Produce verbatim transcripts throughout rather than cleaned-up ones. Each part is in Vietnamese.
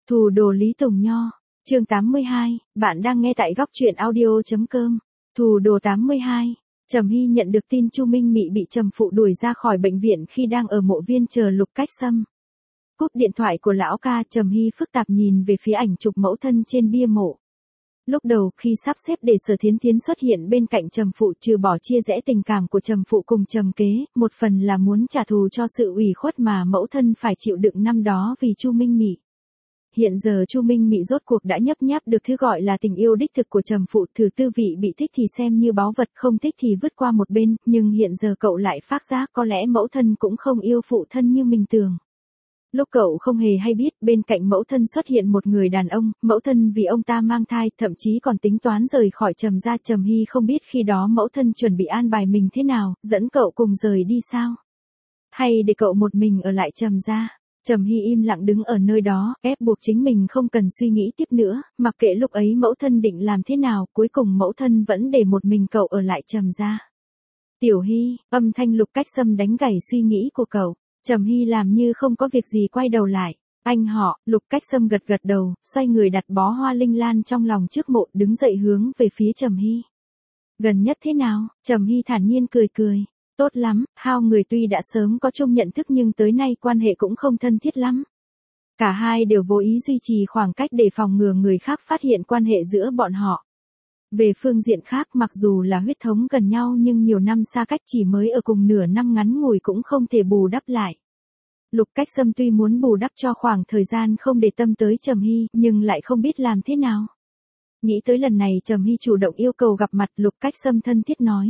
Thủ đồ Lý Tùng Nho, chương tám mươi hai, bạn đang nghe tại góc truyện audio.com. Thủ đồ tám mươi hai, Trầm Hy nhận được tin Chu Minh Mị bị trầm phụ đuổi ra khỏi bệnh viện khi đang ở mộ viên chờ Lục Cách Sâm. Cúp điện thoại của lão ca, Trầm Hy phức tạp nhìn về phía ảnh chụp mẫu thân trên bia mộ. Lúc đầu khi sắp xếp để Sở Thiến Thiến xuất hiện bên cạnh trầm phụ, trừ bỏ chia rẽ tình cảm của trầm phụ cùng trầm kế, một phần là muốn trả thù cho sự ủy khuất mà mẫu thân phải chịu đựng năm đó vì Chu Minh Mị. Hiện giờ Chu Minh Mị rốt cuộc đã nhấp nháp được thứ gọi là tình yêu đích thực của trầm phụ, thử tư vị bị thích thì xem như báu vật, không thích thì vứt qua một bên, nhưng hiện giờ cậu lại phát giác có lẽ mẫu thân cũng không yêu phụ thân như mình tưởng. Lúc cậu không hề hay biết, bên cạnh mẫu thân xuất hiện một người đàn ông, mẫu thân vì ông ta mang thai, thậm chí còn tính toán rời khỏi Trầm gia. Trầm Hy không biết khi đó mẫu thân chuẩn bị an bài mình thế nào, dẫn cậu cùng rời đi sao? Hay để cậu một mình ở lại Trầm gia? Trầm Hy im lặng đứng ở nơi đó, ép buộc chính mình không cần suy nghĩ tiếp nữa, mặc kệ lúc ấy mẫu thân định làm thế nào, cuối cùng mẫu thân vẫn để một mình cậu ở lại Trầm gia. Tiểu Hy, âm thanh Lục Cách Sâm đánh gãy suy nghĩ của cậu. Trầm Hy làm như không có việc gì quay đầu lại. Anh họ, Lục Cách Sâm gật gật đầu, xoay người đặt bó hoa linh lan trong lòng trước mộ, đứng dậy hướng về phía Trầm Hy. Gần nhất thế nào? Trầm Hy thản nhiên cười cười. Tốt lắm, hai người tuy đã sớm có chung nhận thức nhưng tới nay quan hệ cũng không thân thiết lắm. Cả hai đều vô ý duy trì khoảng cách để phòng ngừa người khác phát hiện quan hệ giữa bọn họ. Về phương diện khác, mặc dù là huyết thống gần nhau nhưng nhiều năm xa cách, chỉ mới ở cùng nửa năm ngắn ngủi cũng không thể bù đắp lại. Lục Cách Sâm tuy muốn bù đắp cho khoảng thời gian không để tâm tới Trầm Hy, nhưng lại không biết làm thế nào. Nghĩ tới lần này Trầm Hy chủ động yêu cầu gặp mặt, Lục Cách Sâm thân thiết nói.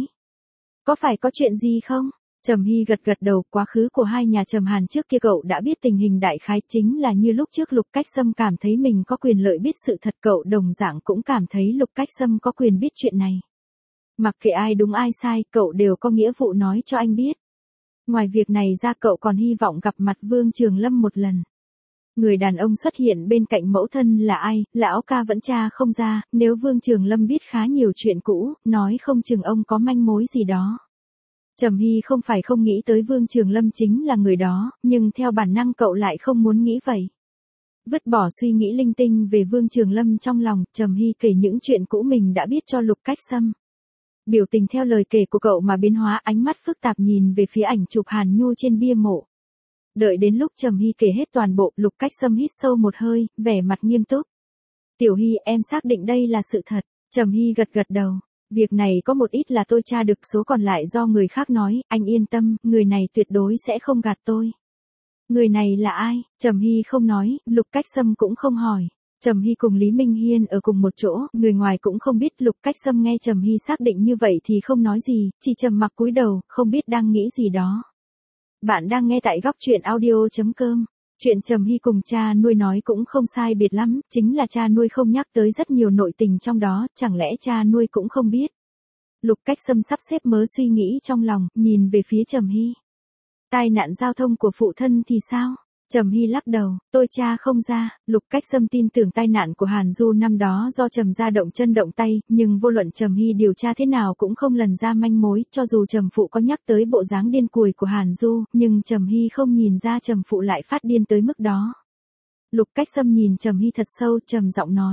Có phải có chuyện gì không? Trầm Hy gật gật đầu, quá khứ của hai nhà Trầm Hàn trước kia cậu đã biết tình hình đại khái, chính là như lúc trước Lục Cách Sâm cảm thấy mình có quyền lợi biết sự thật, cậu đồng dạng cũng cảm thấy Lục Cách Sâm có quyền biết chuyện này. Mặc kệ ai đúng ai sai, cậu đều có nghĩa vụ nói cho anh biết. Ngoài việc này ra, cậu còn hy vọng gặp mặt Vương Trường Lâm một lần. Người đàn ông xuất hiện bên cạnh mẫu thân là ai, lão ca vẫn tra không ra, nếu Vương Trường Lâm biết khá nhiều chuyện cũ, nói không chừng ông có manh mối gì đó. Trầm Hy không phải không nghĩ tới Vương Trường Lâm chính là người đó, nhưng theo bản năng cậu lại không muốn nghĩ vậy. Vứt bỏ suy nghĩ linh tinh về Vương Trường Lâm trong lòng, Trầm Hy kể những chuyện cũ mình đã biết cho Lục Cách Sâm. Biểu tình theo lời kể của cậu mà biến hóa, ánh mắt phức tạp nhìn về phía ảnh chụp Hàn Nhu trên bia mộ. Đợi đến lúc Trầm Hy kể hết toàn bộ, Lục Cách Sâm hít sâu một hơi, vẻ mặt nghiêm túc. Tiểu Hy, em xác định đây là sự thật. Trầm Hy gật gật đầu. Việc này có một ít là tôi tra được, số còn lại do người khác nói, anh yên tâm, người này tuyệt đối sẽ không gạt tôi. Người này là ai? Trầm Hy không nói, Lục Cách Sâm cũng không hỏi. Trầm Hy cùng Lý Minh Hiên ở cùng một chỗ, người ngoài cũng không biết. Lục Cách Sâm nghe Trầm Hy xác định như vậy thì không nói gì, chỉ trầm mặc cúi đầu, không biết đang nghĩ gì đó. Bạn đang nghe tại góc truyện audio.com. Chuyện Trầm Hy cùng cha nuôi nói cũng không sai biệt lắm, chính là cha nuôi không nhắc tới rất nhiều nội tình trong đó, chẳng lẽ cha nuôi cũng không biết. Lục Cách Sâm sắp xếp mớ suy nghĩ trong lòng, nhìn về phía Trầm Hy. Tai nạn giao thông của phụ thân thì sao? Trầm Hy lắc đầu, tôi tra không ra. Lục Cách Sâm tin tưởng tai nạn của Hàn Du năm đó do Trầm gia động chân động tay, nhưng vô luận Trầm Hy điều tra thế nào cũng không lần ra manh mối, cho dù Trầm phụ có nhắc tới bộ dáng điên cuồng của Hàn Du, nhưng Trầm Hy không nhìn ra Trầm phụ lại phát điên tới mức đó. Lục Cách Sâm nhìn Trầm Hy thật sâu, trầm giọng nói.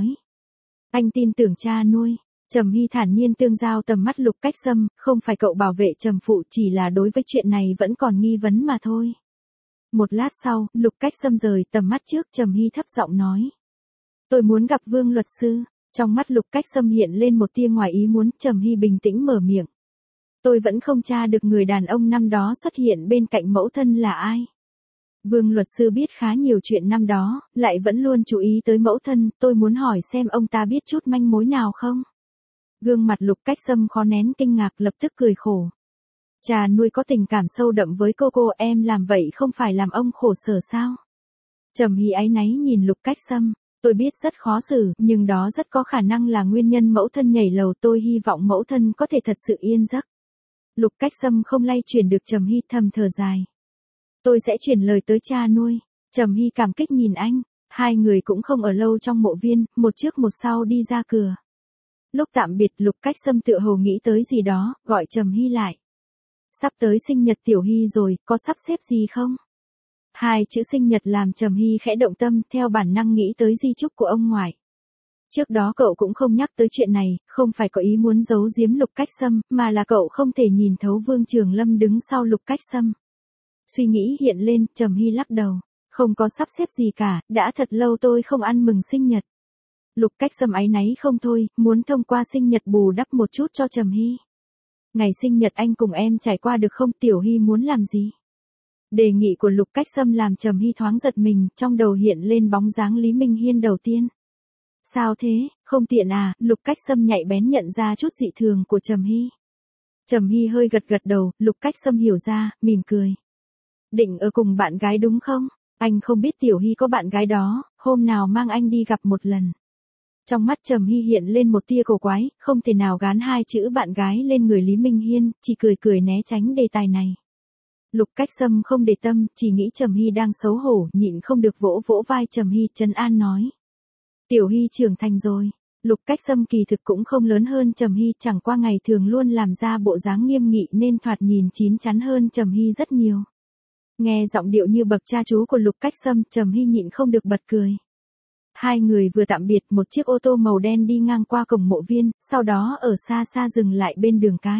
Anh tin tưởng cha nuôi. Trầm Hy thản nhiên tương giao tầm mắt Lục Cách Sâm, không phải cậu bảo vệ Trầm phụ, chỉ là đối với chuyện này vẫn còn nghi vấn mà thôi. Một lát sau, Lục Cách Sâm rời tầm mắt trước, Trầm Hy thấp giọng nói. Tôi muốn gặp Vương luật sư. Trong mắt Lục Cách Sâm hiện lên một tia ngoài ý muốn, Trầm Hy bình tĩnh mở miệng. Tôi vẫn không tra được người đàn ông năm đó xuất hiện bên cạnh mẫu thân là ai. Vương luật sư biết khá nhiều chuyện năm đó, lại vẫn luôn chú ý tới mẫu thân, tôi muốn hỏi xem ông ta biết chút manh mối nào không. Gương mặt Lục Cách Sâm khó nén kinh ngạc, lập tức cười khổ. Cha nuôi có tình cảm sâu đậm với cô cô, em làm vậy không phải làm ông khổ sở sao? Trầm Hy áy náy nhìn Lục Cách Sâm, tôi biết rất khó xử, nhưng đó rất có khả năng là nguyên nhân mẫu thân nhảy lầu, tôi hy vọng mẫu thân có thể thật sự yên giấc. Lục Cách Sâm không lay chuyển được, Trầm Hy thầm thở dài. Tôi sẽ chuyển lời tới cha nuôi. Trầm Hy cảm kích nhìn anh, hai người cũng không ở lâu trong mộ viên, một trước một sau đi ra cửa. Lúc tạm biệt, Lục Cách Sâm tựa hồ nghĩ tới gì đó, gọi Trầm Hy lại. Sắp tới sinh nhật Tiểu Hy rồi, có sắp xếp gì không? Hai chữ sinh nhật làm Trầm Hy khẽ động tâm, theo bản năng nghĩ tới di chúc của ông ngoại. Trước đó cậu cũng không nhắc tới chuyện này, không phải có ý muốn giấu giếm Lục Cách Sâm, mà là cậu không thể nhìn thấu Vương Trường Lâm đứng sau Lục Cách Sâm. Suy nghĩ hiện lên, Trầm Hy lắc đầu. Không có sắp xếp gì cả, đã thật lâu tôi không ăn mừng sinh nhật. Lục Cách Sâm áy náy không thôi, muốn thông qua sinh nhật bù đắp một chút cho Trầm Hy. Ngày sinh nhật anh cùng em trải qua được không, Tiểu Hy muốn làm gì? Đề nghị của Lục Cách Sâm làm Trầm Hy thoáng giật mình, trong đầu hiện lên bóng dáng Lý Minh Hiên đầu tiên. Sao thế, không tiện à? Lục Cách Sâm nhạy bén nhận ra chút dị thường của Trầm Hy. Trầm Hy hơi gật gật đầu, Lục Cách Sâm hiểu ra, mỉm cười. Định ở cùng bạn gái đúng không? Anh không biết Tiểu Hy có bạn gái đó, hôm nào mang anh đi gặp một lần. Trong mắt Trầm Hy hiện lên một tia cổ quái, không thể nào gán hai chữ bạn gái lên người Lý Minh Hiên, chỉ cười cười né tránh đề tài này. Lục Cách Sâm không để tâm, chỉ nghĩ Trầm Hy đang xấu hổ, nhịn không được vỗ vỗ vai Trầm Hy, trấn an nói. Tiểu Hy trưởng thành rồi. Lục Cách Sâm kỳ thực cũng không lớn hơn Trầm Hy, chẳng qua ngày thường luôn làm ra bộ dáng nghiêm nghị nên thoạt nhìn chín chắn hơn Trầm Hy rất nhiều. Nghe giọng điệu như bậc cha chú của Lục Cách Sâm, Trầm Hy nhịn không được bật cười. Hai người vừa tạm biệt, một chiếc ô tô màu đen đi ngang qua cổng mộ viên, sau đó ở xa xa dừng lại bên đường cái.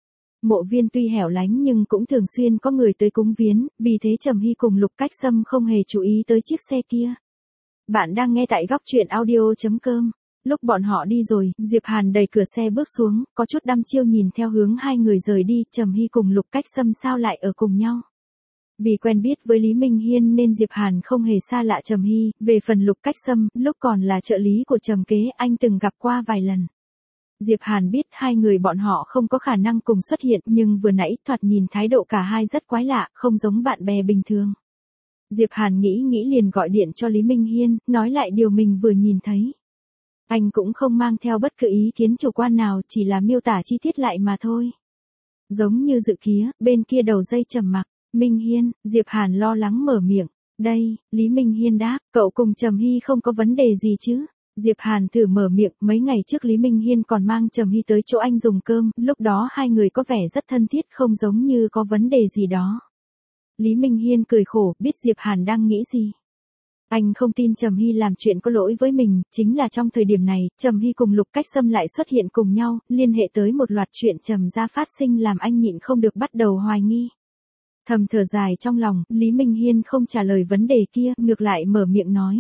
Mộ viên tuy hẻo lánh nhưng cũng thường xuyên có người tới cúng viếng, vì thế Trầm Hy cùng Lục Cách Sâm không hề chú ý tới chiếc xe kia. Bạn đang nghe tại góc truyện audio chấm com. Lúc bọn họ đi rồi, Diệp Hàn đẩy cửa xe bước xuống, có chút đăm chiêu nhìn theo hướng hai người rời đi, Trầm Hy cùng Lục Cách Sâm sao lại ở cùng nhau. Vì quen biết với Lý Minh Hiên nên Diệp Hàn không hề xa lạ Trầm Hy, về phần Lục Cách Sâm, lúc còn là trợ lý của Trầm Kế, anh từng gặp qua vài lần. Diệp Hàn biết hai người bọn họ không có khả năng cùng xuất hiện, nhưng vừa nãy thoạt nhìn thái độ cả hai rất quái lạ, không giống bạn bè bình thường. Diệp Hàn nghĩ nghĩ liền gọi điện cho Lý Minh Hiên, nói lại điều mình vừa nhìn thấy. Anh cũng không mang theo bất cứ ý kiến chủ quan nào, chỉ là miêu tả chi tiết lại mà thôi. Giống như dự kiến, bên kia đầu dây trầm mặc. Minh Hiên, Diệp Hàn lo lắng mở miệng. Đây, Lý Minh Hiên đáp, cậu cùng Trầm Hy không có vấn đề gì chứ? Diệp Hàn thử mở miệng, mấy ngày trước Lý Minh Hiên còn mang Trầm Hy tới chỗ anh dùng cơm, lúc đó hai người có vẻ rất thân thiết, không giống như có vấn đề gì đó. Lý Minh Hiên cười khổ, biết Diệp Hàn đang nghĩ gì. Anh không tin Trầm Hy làm chuyện có lỗi với mình, chính là trong thời điểm này, Trầm Hy cùng Lục Cách Sâm lại xuất hiện cùng nhau, liên hệ tới một loạt chuyện trầm ra phát sinh làm anh nhịn không được bắt đầu hoài nghi. Thầm thở dài trong lòng, Lý Minh Hiên không trả lời vấn đề kia, ngược lại mở miệng nói.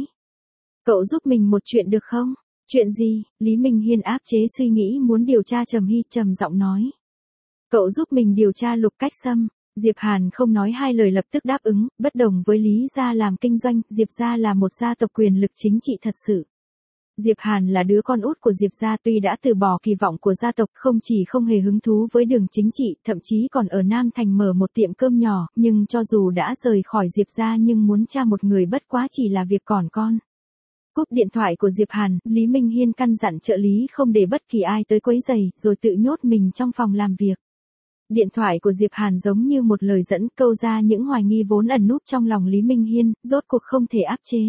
Cậu giúp mình một chuyện được không? Chuyện gì? Lý Minh Hiên áp chế suy nghĩ muốn điều tra Trầm Hy, trầm giọng nói. Cậu giúp mình điều tra Lục Cách Sâm. Diệp Hàn không nói hai lời lập tức đáp ứng, bất đồng với Lý gia làm kinh doanh, Diệp gia là một gia tộc quyền lực chính trị thật sự. Diệp Hàn là đứa con út của Diệp gia, tuy đã từ bỏ kỳ vọng của gia tộc, không chỉ không hề hứng thú với đường chính trị, thậm chí còn ở Nam Thành mở một tiệm cơm nhỏ, nhưng cho dù đã rời khỏi Diệp gia nhưng muốn cha một người bất quá chỉ là việc còn con. Cúp điện thoại của Diệp Hàn, Lý Minh Hiên căn dặn trợ lý không để bất kỳ ai tới quấy rầy, rồi tự nhốt mình trong phòng làm việc. Điện thoại của Diệp Hàn giống như một lời dẫn, câu ra những hoài nghi vốn ẩn núp trong lòng Lý Minh Hiên, rốt cuộc không thể áp chế.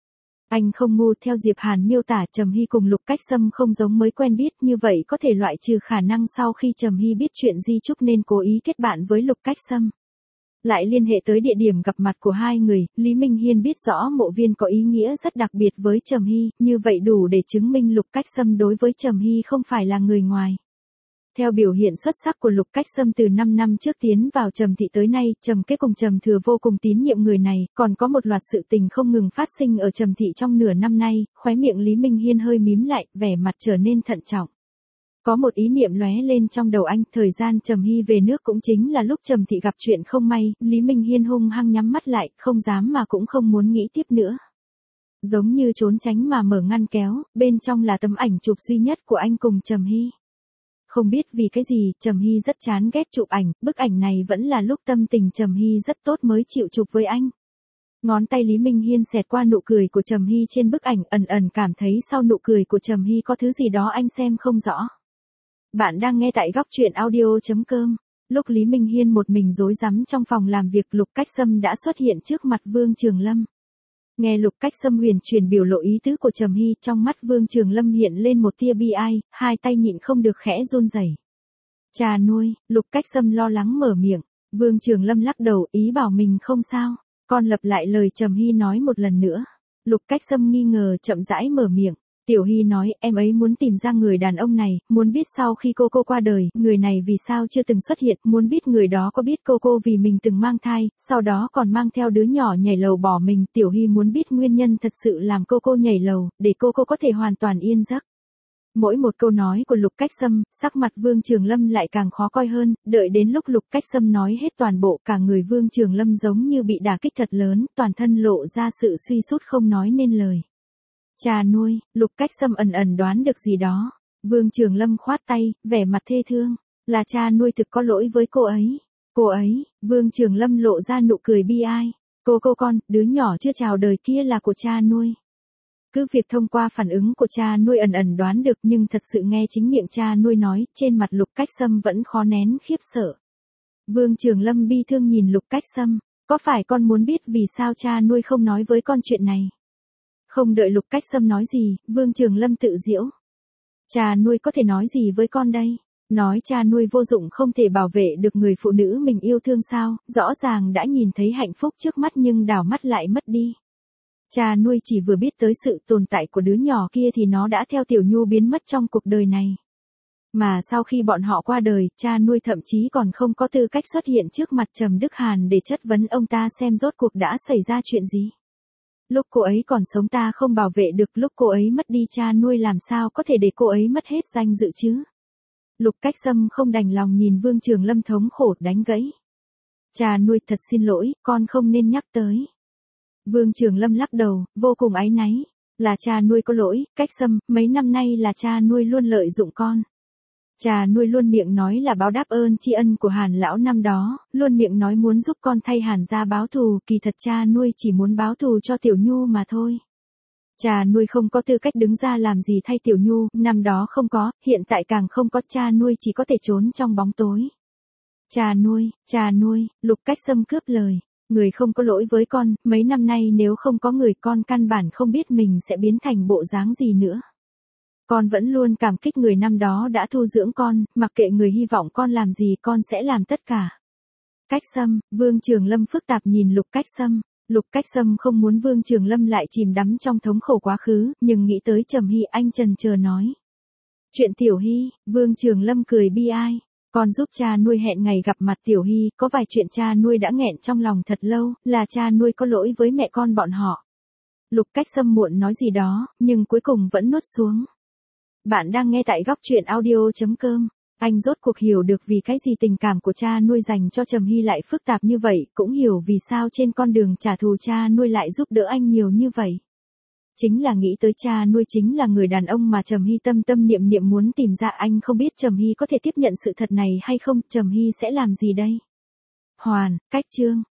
Anh không ngu, theo Diệp Hàn miêu tả, Trầm Hy cùng Lục Cách Sâm không giống mới quen biết, như vậy có thể loại trừ khả năng sau khi Trầm Hy biết chuyện di chúc nên cố ý kết bạn với Lục Cách Sâm. Lại liên hệ tới địa điểm gặp mặt của hai người, Lý Minh Hiên biết rõ mộ viên có ý nghĩa rất đặc biệt với Trầm Hy, như vậy đủ để chứng minh Lục Cách Sâm đối với Trầm Hy không phải là người ngoài. Theo biểu hiện xuất sắc của Lục Cách Sâm từ năm năm trước tiến vào Trầm thị tới nay, Trầm Kế cùng Trầm Thừa vô cùng tín nhiệm người này, còn có một loạt sự tình không ngừng phát sinh ở Trầm thị trong nửa năm nay, khóe miệng Lý Minh Hiên hơi mím lại, vẻ mặt trở nên thận trọng. Có một ý niệm lóe lên trong đầu anh, thời gian Trầm Hy về nước cũng chính là lúc Trầm thị gặp chuyện không may, Lý Minh Hiên hung hăng nhắm mắt lại, không dám mà cũng không muốn nghĩ tiếp nữa. Giống như trốn tránh mà mở ngăn kéo, bên trong là tấm ảnh chụp duy nhất của anh cùng Trầm Hy. Không biết vì cái gì, Trầm Hy rất chán ghét chụp ảnh, bức ảnh này vẫn là lúc tâm tình Trầm Hy rất tốt mới chịu chụp với anh. Ngón tay Lý Minh Hiên xẹt qua nụ cười của Trầm Hy trên bức ảnh, ẩn ẩn cảm thấy sau nụ cười của Trầm Hy có thứ gì đó anh xem không rõ. Bạn đang nghe tại góc truyện audio chấm com. Lúc Lý Minh Hiên một mình rối rắm trong phòng làm việc, Lục Cách Sâm đã xuất hiện trước mặt Vương Trường Lâm. Nghe Lục Cách Sâm huyền truyền biểu lộ ý tứ của Trầm Hy, trong mắt Vương Trường Lâm hiện lên một tia bi ai, hai tay nhịn không được khẽ run rẩy. Cha nuôi, Lục Cách Sâm lo lắng mở miệng, Vương Trường Lâm lắc đầu, ý bảo mình không sao. Con lặp lại lời Trầm Hy nói một lần nữa. Lục Cách Sâm nghi ngờ chậm rãi mở miệng. Tiểu Hy nói, em ấy muốn tìm ra người đàn ông này, muốn biết sau khi cô cô qua đời, người này vì sao chưa từng xuất hiện, muốn biết người đó có biết cô cô vì mình từng mang thai, sau đó còn mang theo đứa nhỏ nhảy lầu bỏ mình. Tiểu Hy muốn biết nguyên nhân thật sự làm cô cô nhảy lầu, để cô cô có thể hoàn toàn yên giấc. Mỗi một câu nói của Lục Cách Sâm, sắc mặt Vương Trường Lâm lại càng khó coi hơn, đợi đến lúc Lục Cách Sâm nói hết toàn bộ, cả người Vương Trường Lâm giống như bị đả kích thật lớn, toàn thân lộ ra sự suy sút không nói nên lời. Cha nuôi, Lục Cách Sâm ẩn ẩn đoán được gì đó. Vương Trường Lâm khoát tay, vẻ mặt thê thương, là cha nuôi thực có lỗi với cô ấy. Cô ấy, Vương Trường Lâm lộ ra nụ cười bi ai. Cô cô con, đứa nhỏ chưa chào đời kia là của cha nuôi. Cứ việc thông qua phản ứng của cha nuôi ẩn ẩn đoán được, nhưng thật sự nghe chính miệng cha nuôi nói, trên mặt Lục Cách Sâm vẫn khó nén khiếp sợ. Vương Trường Lâm bi thương nhìn Lục Cách Sâm, có phải con muốn biết vì sao cha nuôi không nói với con chuyện này? Không đợi Lục Cách Sâm nói gì, Vương Trường Lâm tự giễu. Cha nuôi có thể nói gì với con đây? Nói cha nuôi vô dụng không thể bảo vệ được người phụ nữ mình yêu thương sao? Rõ ràng đã nhìn thấy hạnh phúc trước mắt nhưng đảo mắt lại mất đi. Cha nuôi chỉ vừa biết tới sự tồn tại của đứa nhỏ kia thì nó đã theo Tiểu Nhu biến mất trong cuộc đời này. Mà sau khi bọn họ qua đời, cha nuôi thậm chí còn không có tư cách xuất hiện trước mặt Trầm Đức Hàn để chất vấn ông ta xem rốt cuộc đã xảy ra chuyện gì. Lúc cô ấy còn sống ta không bảo vệ được, lúc cô ấy mất đi cha nuôi làm sao có thể để cô ấy mất hết danh dự chứ? Lục Cách Sâm không đành lòng nhìn Vương Trường Lâm thống khổ đánh gãy. Cha nuôi thật xin lỗi, con không nên nhắc tới. Vương Trường Lâm lắc đầu, vô cùng áy náy. Là cha nuôi có lỗi, Cách Sâm, mấy năm nay là cha nuôi luôn lợi dụng con. Cha nuôi luôn miệng nói là báo đáp ơn tri ân của Hàn lão năm đó, luôn miệng nói muốn giúp con thay Hàn gia báo thù, kỳ thật cha nuôi chỉ muốn báo thù cho Tiểu Nhu mà thôi. Cha nuôi không có tư cách đứng ra làm gì thay Tiểu Nhu, năm đó không có, hiện tại càng không có, cha nuôi chỉ có thể trốn trong bóng tối. Cha nuôi, cha nuôi, Lục Cách Sâm cướp lời. Người không có lỗi với con, mấy năm nay nếu không có người con căn bản không biết mình sẽ biến thành bộ dáng gì nữa. Con vẫn luôn cảm kích người năm đó đã thu dưỡng con, mặc kệ người hy vọng con làm gì con sẽ làm tất cả. Cách Sâm, Vương Trường Lâm phức tạp nhìn Lục Cách Sâm. Lục Cách Sâm không muốn Vương Trường Lâm lại chìm đắm trong thống khổ quá khứ, nhưng nghĩ tới Trầm Hy anh chần chờ nói. Chuyện Tiểu Hy, Vương Trường Lâm cười bi ai. Con giúp cha nuôi hẹn ngày gặp mặt Tiểu Hy, có vài chuyện cha nuôi đã nghẹn trong lòng thật lâu, là cha nuôi có lỗi với mẹ con bọn họ. Lục Cách Sâm muộn nói gì đó, nhưng cuối cùng vẫn nuốt xuống. Bạn đang nghe tại góc truyện audio chấm com. Anh rốt cuộc hiểu được vì cái gì tình cảm của cha nuôi dành cho Trầm Hy lại phức tạp như vậy, cũng hiểu vì sao trên con đường trả thù cha nuôi lại giúp đỡ anh nhiều như vậy. Chính là nghĩ tới cha nuôi chính là người đàn ông mà Trầm Hy tâm tâm niệm niệm muốn tìm ra. Anh không biết Trầm Hy có thể tiếp nhận sự thật này hay không, Trầm Hy sẽ làm gì đây? Hoàn, cách chương.